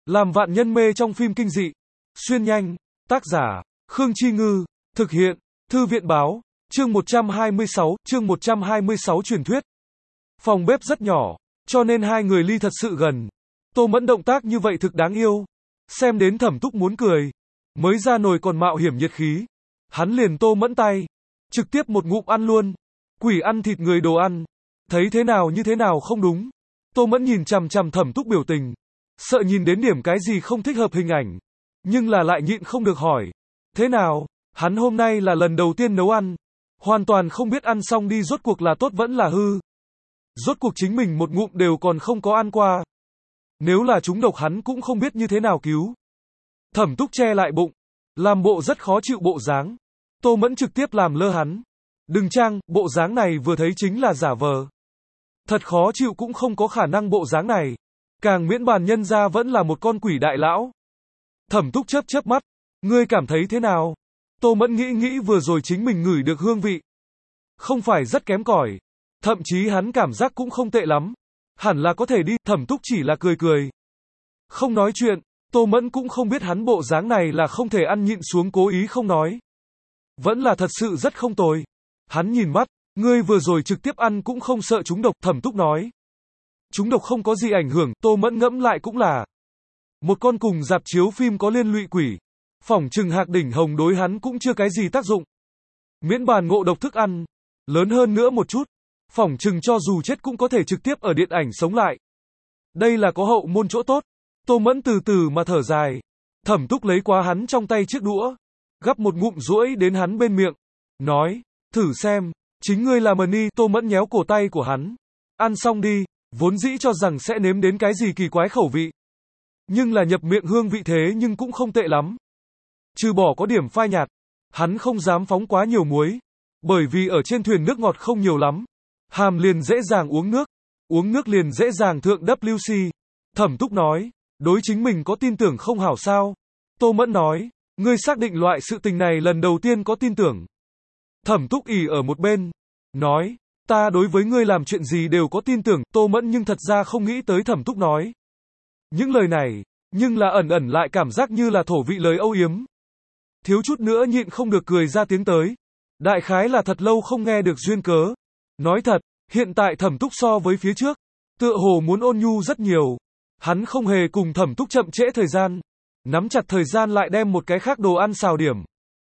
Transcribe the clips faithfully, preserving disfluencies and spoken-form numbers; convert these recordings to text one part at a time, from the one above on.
Làm vạn nhân mê trong phim kinh dị. Xuyên nhanh. Tác giả, Khương Chi Ngư. Thực hiện, Thư viện Báo. Chương một trăm hai mươi sáu, chương một trăm hai mươi sáu truyền thuyết. Phòng bếp rất nhỏ, cho nên hai người ly thật sự gần. Tô Mẫn động tác như vậy thực đáng yêu. Xem đến Thẩm Túc muốn cười. Mới ra nồi còn mạo hiểm nhiệt khí. Hắn liền Tô Mẫn tay. Trực tiếp một ngụm ăn luôn. Quỷ ăn thịt người đồ ăn. Thấy thế nào như thế nào không đúng. Tô Mẫn nhìn chằm chằm Thẩm Túc biểu tình. Sợ nhìn đến điểm cái gì không thích hợp hình ảnh. Nhưng là lại nhịn không được hỏi. Thế nào, hắn hôm nay là lần đầu tiên nấu ăn. Hoàn toàn không biết ăn xong đi rốt cuộc là tốt vẫn là hư. Rốt cuộc chính mình một ngụm đều còn không có ăn qua. Nếu là trúng độc hắn cũng không biết như thế nào cứu. Thẩm Túc che lại bụng. Làm bộ rất khó chịu bộ dáng. Tô Mẫn trực tiếp làm lơ hắn. Đừng trang, bộ dáng này vừa thấy chính là giả vờ. Thật khó chịu cũng không có khả năng bộ dáng này. Càng miễn bàn nhân ra vẫn là một con quỷ đại lão. Thẩm Túc chớp chớp mắt. Ngươi cảm thấy thế nào? Tô Mẫn nghĩ nghĩ vừa rồi chính mình ngửi được hương vị. Không phải rất kém cỏi. Thậm chí hắn cảm giác cũng không tệ lắm. Hẳn là có thể đi, Thẩm Túc chỉ là cười cười. Không nói chuyện, Tô Mẫn cũng không biết hắn bộ dáng này là không thể ăn nhịn xuống cố ý không nói. Vẫn là thật sự rất không tồi. Hắn nhìn mắt, ngươi vừa rồi trực tiếp ăn cũng không sợ trúng độc, Thẩm Túc nói. Trúng độc không có gì ảnh hưởng, Tô Mẫn ngẫm lại cũng là. Một con cùng dạp chiếu phim có liên lụy quỷ. Phỏng chừng Hạc Đỉnh Hồng đối hắn cũng chưa cái gì tác dụng. Miễn bàn ngộ độc thức ăn. Lớn hơn nữa một chút. Phỏng chừng cho dù chết cũng có thể trực tiếp ở điện ảnh sống lại. Đây là có hậu môn chỗ tốt. Tô Mẫn từ từ mà thở dài. Thẩm Túc lấy qua hắn trong tay chiếc đũa. Gắp một ngụm duỗi đến hắn bên miệng. Nói, thử xem, chính ngươi là Mani. Tô Mẫn nhéo cổ tay của hắn. Ăn xong đi, vốn dĩ cho rằng sẽ nếm đến cái gì kỳ quái khẩu vị. Nhưng là nhập miệng hương vị thế nhưng cũng không tệ lắm. Trừ bỏ có điểm phai nhạt. Hắn không dám phóng quá nhiều muối. Bởi vì ở trên thuyền nước ngọt không nhiều lắm. Hàm liền dễ dàng uống nước. Uống nước liền dễ dàng thượng W C. Thẩm Túc nói, đối chính mình có tin tưởng không hảo sao? Tô Mẫn nói, ngươi xác định loại sự tình này lần đầu tiên có tin tưởng. Thẩm Túc ỉ ở một bên. Nói, ta đối với ngươi làm chuyện gì đều có tin tưởng. Tô Mẫn nhưng thật ra không nghĩ tới Thẩm Túc nói. Những lời này, nhưng là ẩn ẩn lại cảm giác như là thổ vị lời âu yếm. Thiếu chút nữa nhịn không được cười ra tiếng tới. Đại khái là thật lâu không nghe được duyên cớ. Nói thật, hiện tại Thẩm Túc so với phía trước, tựa hồ muốn ôn nhu rất nhiều. Hắn không hề cùng Thẩm Túc chậm trễ thời gian. Nắm chặt thời gian lại đem một cái khác đồ ăn xào điểm.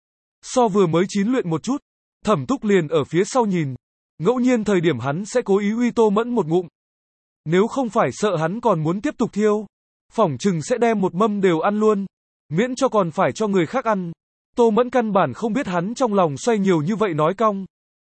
So vừa mới chín luyện một chút, Thẩm Túc liền ở phía sau nhìn. Ngẫu nhiên thời điểm hắn sẽ cố ý uy Tô Mẫn một ngụm. Nếu không phải sợ hắn còn muốn tiếp tục thiêu, phỏng chừng sẽ đem một mâm đều ăn luôn. Miễn cho còn phải cho người khác ăn. Tô Mẫn căn bản không biết hắn trong lòng xoay nhiều như vậy nói cong.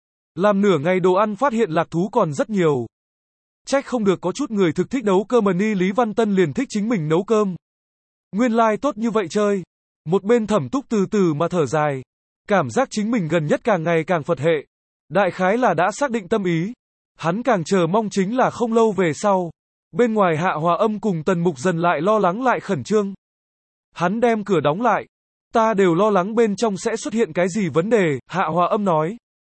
Làm nửa ngày đồ ăn phát hiện lạc thú còn rất nhiều. Trách không được có chút người thực thích nấu cơm mà ni Lý Văn Tân liền thích chính mình nấu cơm. Nguyên lai like tốt như vậy chơi. Một bên Thẩm Túc từ từ mà thở dài. Cảm giác chính mình gần nhất càng ngày càng Phật hệ. Đại khái là đã xác định tâm ý. Hắn càng chờ mong chính là không lâu về sau. Bên ngoài Hạ Hòa Âm cùng Tần Mục Dần lại lo lắng lại khẩn trương. Hắn đem cửa đóng lại. Ta đều lo lắng bên trong sẽ xuất hiện cái gì vấn đề, Hạ Hòa Âm nói.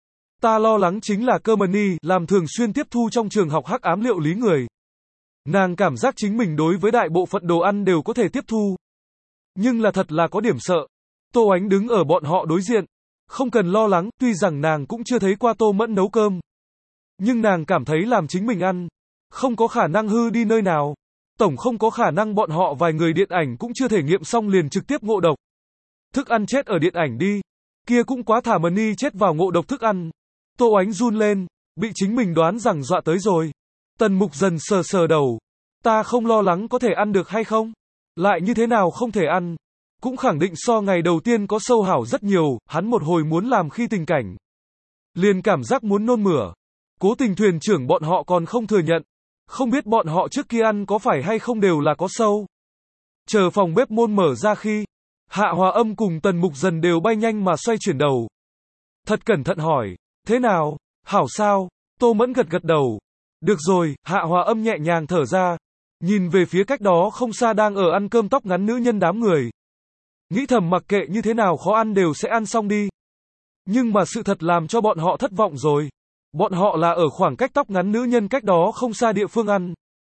Ta lo lắng chính là cơ Mani làm thường xuyên tiếp thu trong trường học hắc ám liệu lý người. Nàng cảm giác chính mình đối với đại bộ phận đồ ăn đều có thể tiếp thu. Nhưng là thật là có điểm sợ. Tô Ánh đứng ở bọn họ đối diện. Không cần lo lắng, tuy rằng nàng cũng chưa thấy qua Tô Mẫn nấu cơm. Nhưng nàng cảm thấy làm chính mình ăn. Không có khả năng hư đi nơi nào. Tổng không có khả năng bọn họ vài người điện ảnh cũng chưa thể nghiệm xong liền trực tiếp ngộ độc. Thức ăn chết ở điện ảnh đi. Kia cũng quá thả Mani chết vào ngộ độc thức ăn. Tô Ánh run lên. Bị chính mình đoán rằng dọa tới rồi. Tần Mục Dần sờ sờ đầu. Ta không lo lắng có thể ăn được hay không. Lại như thế nào không thể ăn. Cũng khẳng định so ngày đầu tiên có sâu hảo rất nhiều. Hắn một hồi muốn làm khi tình cảnh. Liền cảm giác muốn nôn mửa. Cố Tình thuyền trưởng bọn họ còn không thừa nhận. Không biết bọn họ trước kia ăn có phải hay không đều là có sâu. Chờ phòng bếp môn mở ra khi Hạ Hòa Âm cùng Tần Mục Dần đều bay nhanh mà xoay chuyển đầu. Thật cẩn thận hỏi, thế nào, hảo sao? Tô Mẫn gật gật đầu. Được rồi, Hạ Hòa Âm nhẹ nhàng thở ra. Nhìn về phía cách đó không xa đang ở ăn cơm tóc ngắn nữ nhân đám người. Nghĩ thầm mặc kệ như thế nào khó ăn đều sẽ ăn xong đi. Nhưng mà sự thật làm cho bọn họ thất vọng rồi. Bọn họ là ở khoảng cách tóc ngắn nữ nhân cách đó không xa địa phương ăn.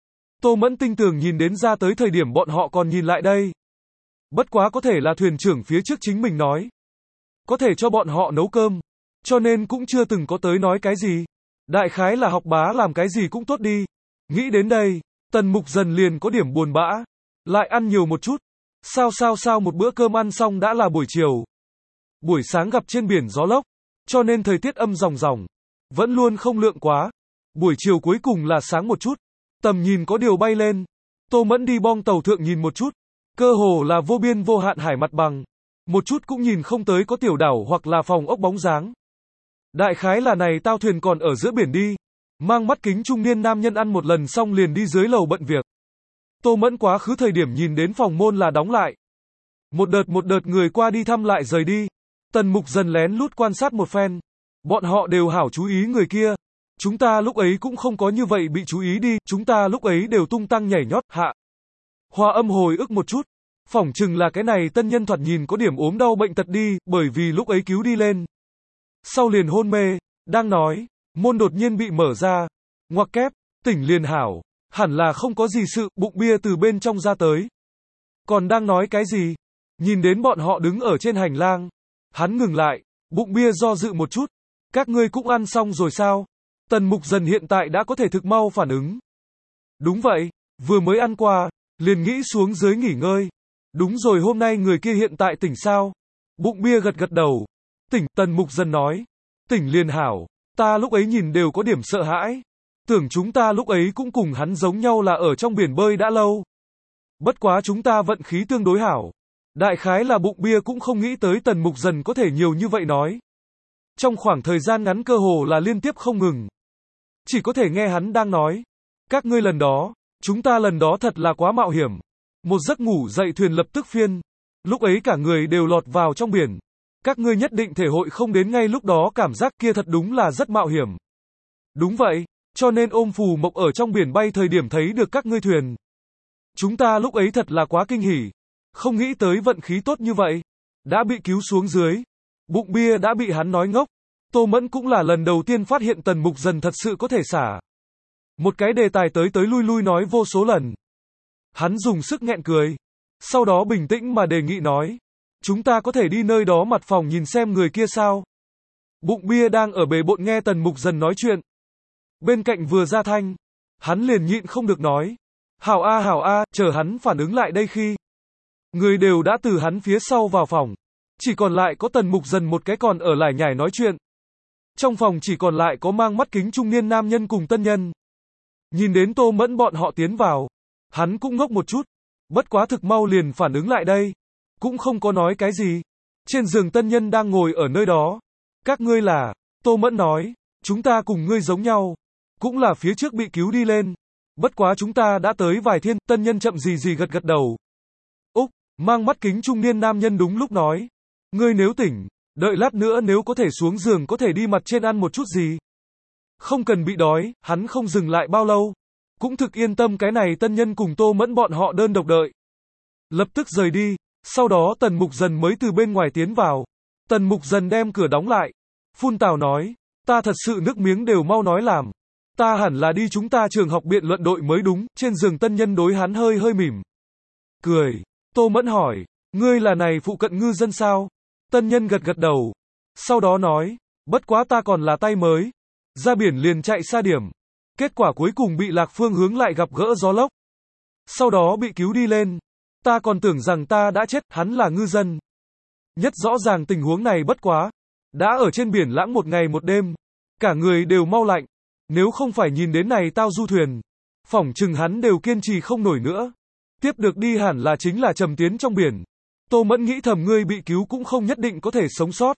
Tô Mẫn tinh tường nhìn đến ra tới thời điểm bọn họ còn nhìn lại đây. Bất quá có thể là thuyền trưởng phía trước chính mình nói. Có thể cho bọn họ nấu cơm. Cho nên cũng chưa từng có tới nói cái gì. Đại khái là học bá làm cái gì cũng tốt đi. Nghĩ đến đây, Tần Mục Dần liền có điểm buồn bã. Lại ăn nhiều một chút. Sao sao sao một bữa cơm ăn xong đã là buổi chiều. Buổi sáng gặp trên biển gió lốc. Cho nên thời tiết âm ròng ròng. Vẫn luôn không lượng quá. Buổi chiều cuối cùng là sáng một chút. Tầm nhìn có điều bay lên. Tô Mẫn đi bong tàu thượng nhìn một chút. Cơ hồ là vô biên vô hạn hải mặt bằng. Một chút cũng nhìn không tới có tiểu đảo hoặc là phòng ốc bóng dáng. Đại khái là này tao thuyền còn ở giữa biển đi. Mang mắt kính trung niên nam nhân ăn một lần xong liền đi dưới lầu bận việc. Tô Mẫn quá khứ thời điểm nhìn đến phòng môn là đóng lại. Một đợt một đợt người qua đi thăm lại rời đi. Tần Mục Dần lén lút quan sát một phen. Bọn họ đều hảo chú ý người kia. Chúng ta lúc ấy cũng không có như vậy bị chú ý đi. Chúng ta lúc ấy đều tung tăng nhảy nhót, hạ. Hòa âm hồi ức một chút. Phỏng chừng là cái này tân nhân thoạt nhìn có điểm ốm đau bệnh tật đi, bởi vì lúc ấy cứu đi lên. Sau liền hôn mê, đang nói, môn đột nhiên bị mở ra. Ngoặc kép, tỉnh liền hảo. Hẳn là không có gì sự, bụng bia từ bên trong ra tới. Còn đang nói cái gì? Nhìn đến bọn họ đứng ở trên hành lang. Hắn ngừng lại, bụng bia do dự một chút. Các ngươi cũng ăn xong rồi sao? Tần Mục Dần hiện tại đã có thể thực mau phản ứng. Đúng vậy, vừa mới ăn qua, liền nghĩ xuống dưới nghỉ ngơi. Đúng rồi hôm nay người kia hiện tại tỉnh sao? Bụng bia gật gật đầu. Tỉnh, Tần Mục Dần nói. Tỉnh liền hảo, ta lúc ấy nhìn đều có điểm sợ hãi. Tưởng chúng ta lúc ấy cũng cùng hắn giống nhau là ở trong biển bơi đã lâu. Bất quá chúng ta vận khí tương đối hảo. Đại khái là bụng bia cũng không nghĩ tới Tần Mục Dần có thể nhiều như vậy nói. Trong khoảng thời gian ngắn cơ hồ là liên tiếp không ngừng. Chỉ có thể nghe hắn đang nói. Các ngươi lần đó, chúng ta lần đó thật là quá mạo hiểm. Một giấc ngủ dậy thuyền lập tức phiên. Lúc ấy cả người đều lọt vào trong biển. Các ngươi nhất định thể hội không đến ngay lúc đó cảm giác kia thật đúng là rất mạo hiểm. Đúng vậy, cho nên ôm phù mộc ở trong biển bay thời điểm thấy được các ngươi thuyền. Chúng ta lúc ấy thật là quá kinh hỉ. Không nghĩ tới vận khí tốt như vậy. Đã bị cứu xuống dưới. Bụng bia đã bị hắn nói ngốc. Tô Mẫn cũng là lần đầu tiên phát hiện Tần Mục Dần thật sự có thể xả. Một cái đề tài tới tới lui lui nói vô số lần. Hắn dùng sức nghẹn cười. Sau đó bình tĩnh mà đề nghị nói. Chúng ta có thể đi nơi đó mặt phòng nhìn xem người kia sao. Bụng bia đang ở bề bộn nghe Tần Mục Dần nói chuyện. Bên cạnh vừa ra thanh. Hắn liền nhịn không được nói. Hảo a hảo a, chờ hắn phản ứng lại đây khi. Người đều đã từ hắn phía sau vào phòng. Chỉ còn lại có Tần Mục Dần một cái còn ở lải nhải nói chuyện. Trong phòng chỉ còn lại có mang mắt kính trung niên nam nhân cùng tân nhân. Nhìn đến Tô Mẫn bọn họ tiến vào. Hắn cũng ngốc một chút. Bất quá thực mau liền phản ứng lại đây. Cũng không có nói cái gì. Trên giường tân nhân đang ngồi ở nơi đó. Các ngươi là, Tô Mẫn nói, chúng ta cùng ngươi giống nhau. Cũng là phía trước bị cứu đi lên. Bất quá chúng ta đã tới vài thiên, tân nhân chậm gì gì gật gật đầu. Úc, mang mắt kính trung niên nam nhân đúng lúc nói. Ngươi nếu tỉnh, đợi lát nữa nếu có thể xuống giường có thể đi mặt trên ăn một chút gì. Không cần bị đói, hắn không dừng lại bao lâu. Cũng thực yên tâm cái này tân nhân cùng Tô Mẫn bọn họ đơn độc đợi. Lập tức rời đi, sau đó Tần Mục Dần mới từ bên ngoài tiến vào. Tần Mục Dần đem cửa đóng lại. Phun tào nói, ta thật sự nước miếng đều mau nói làm. Ta hẳn là đi chúng ta trường học biện luận đội mới đúng, trên giường tân nhân đối hắn hơi hơi mỉm. Cười, Tô Mẫn hỏi, ngươi là này phụ cận ngư dân sao? Tân nhân gật gật đầu. Sau đó nói, bất quá ta còn là tay mới. Ra biển liền chạy xa điểm. Kết quả cuối cùng bị lạc phương hướng lại gặp gỡ gió lốc. Sau đó bị cứu đi lên. Ta còn tưởng rằng ta đã chết, hắn là ngư dân. Nhất rõ ràng tình huống này bất quá. Đã ở trên biển lãng một ngày một đêm. Cả người đều mau lạnh. Nếu không phải nhìn đến này tao du thuyền. Phỏng chừng hắn đều kiên trì không nổi nữa. Tiếp được đi hẳn là chính là trầm tiến trong biển. Tô Mẫn nghĩ thầm ngươi bị cứu cũng không nhất định có thể sống sót.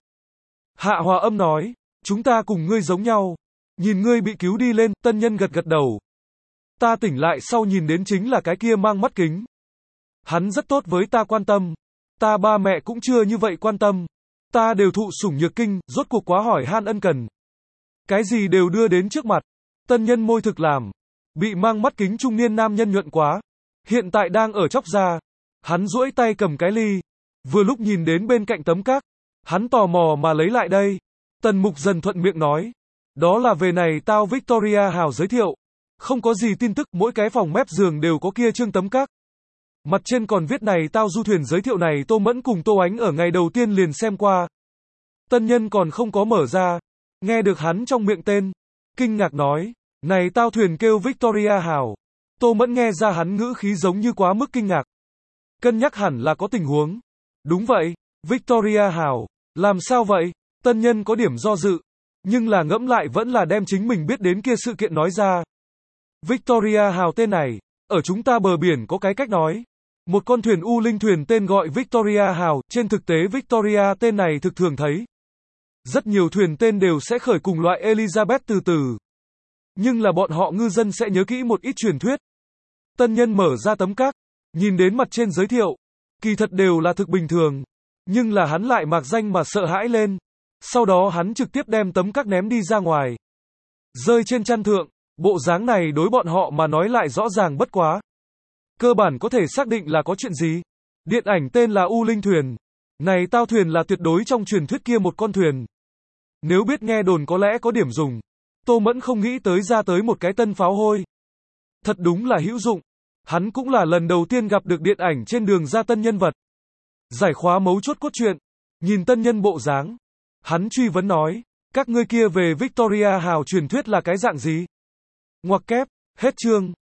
Hạ Hòa Âm nói, chúng ta cùng ngươi giống nhau. Nhìn ngươi bị cứu đi lên, tân nhân gật gật đầu. Ta tỉnh lại sau nhìn đến chính là cái kia mang mắt kính. Hắn rất tốt với ta quan tâm. Ta ba mẹ cũng chưa như vậy quan tâm. Ta đều thụ sủng nhược kinh, rốt cuộc quá hỏi han ân cần. Cái gì đều đưa đến trước mặt. Tân nhân môi thực làm. Bị mang mắt kính trung niên nam nhân nhuận quá. Hiện tại đang ở chóc ra. Hắn duỗi tay cầm cái ly. Vừa lúc nhìn đến bên cạnh tấm cát. Hắn tò mò mà lấy lại đây. Tần Mục Dần thuận miệng nói. Đó là về này tao Victoria Hào giới thiệu. Không có gì tin tức, mỗi cái phòng mép giường đều có kia trương tấm các. Mặt trên còn viết này tao du thuyền giới thiệu này Tô Mẫn cùng Tô Ánh ở ngày đầu tiên liền xem qua. Tân nhân còn không có mở ra. Nghe được hắn trong miệng tên. Kinh ngạc nói. Này tao thuyền kêu Victoria Hào. Tô Mẫn nghe ra hắn ngữ khí giống như quá mức kinh ngạc. Cân nhắc hẳn là có tình huống. Đúng vậy, Victoria Hào. Làm sao vậy? Tân nhân có điểm do dự. Nhưng là ngẫm lại vẫn là đem chính mình biết đến kia sự kiện nói ra. Victoria Hào tên này. Ở chúng ta bờ biển có cái cách nói. Một con thuyền U Linh thuyền tên gọi Victoria Hào. Trên thực tế Victoria tên này thực thường thấy. Rất nhiều thuyền tên đều sẽ khởi cùng loại Elizabeth từ từ. Nhưng là bọn họ ngư dân sẽ nhớ kỹ một ít truyền thuyết. Tân nhân mở ra tấm các. Nhìn đến mặt trên giới thiệu. Kỳ thật đều là thực bình thường. Nhưng là hắn lại mạc danh mà sợ hãi lên. Sau đó hắn trực tiếp đem tấm các ném đi ra ngoài. Rơi trên chăn thượng. Bộ dáng này đối bọn họ mà nói lại rõ ràng bất quá. Cơ bản có thể xác định là có chuyện gì. Điện ảnh tên là U Linh thuyền. Này tao thuyền là tuyệt đối trong truyền thuyết kia một con thuyền. Nếu biết nghe đồn có lẽ có điểm dùng. Tô Mẫn không nghĩ tới ra tới một cái tân pháo hôi. Thật đúng là hữu dụng. Hắn cũng là lần đầu tiên gặp được điện ảnh trên đường ra tân nhân vật. Giải khóa mấu chốt cốt truyện. Nhìn tân nhân bộ dáng. Hắn truy vấn nói. Các ngươi kia về Victoria Hào truyền thuyết là cái dạng gì? Ngoặc kép. Hết chương.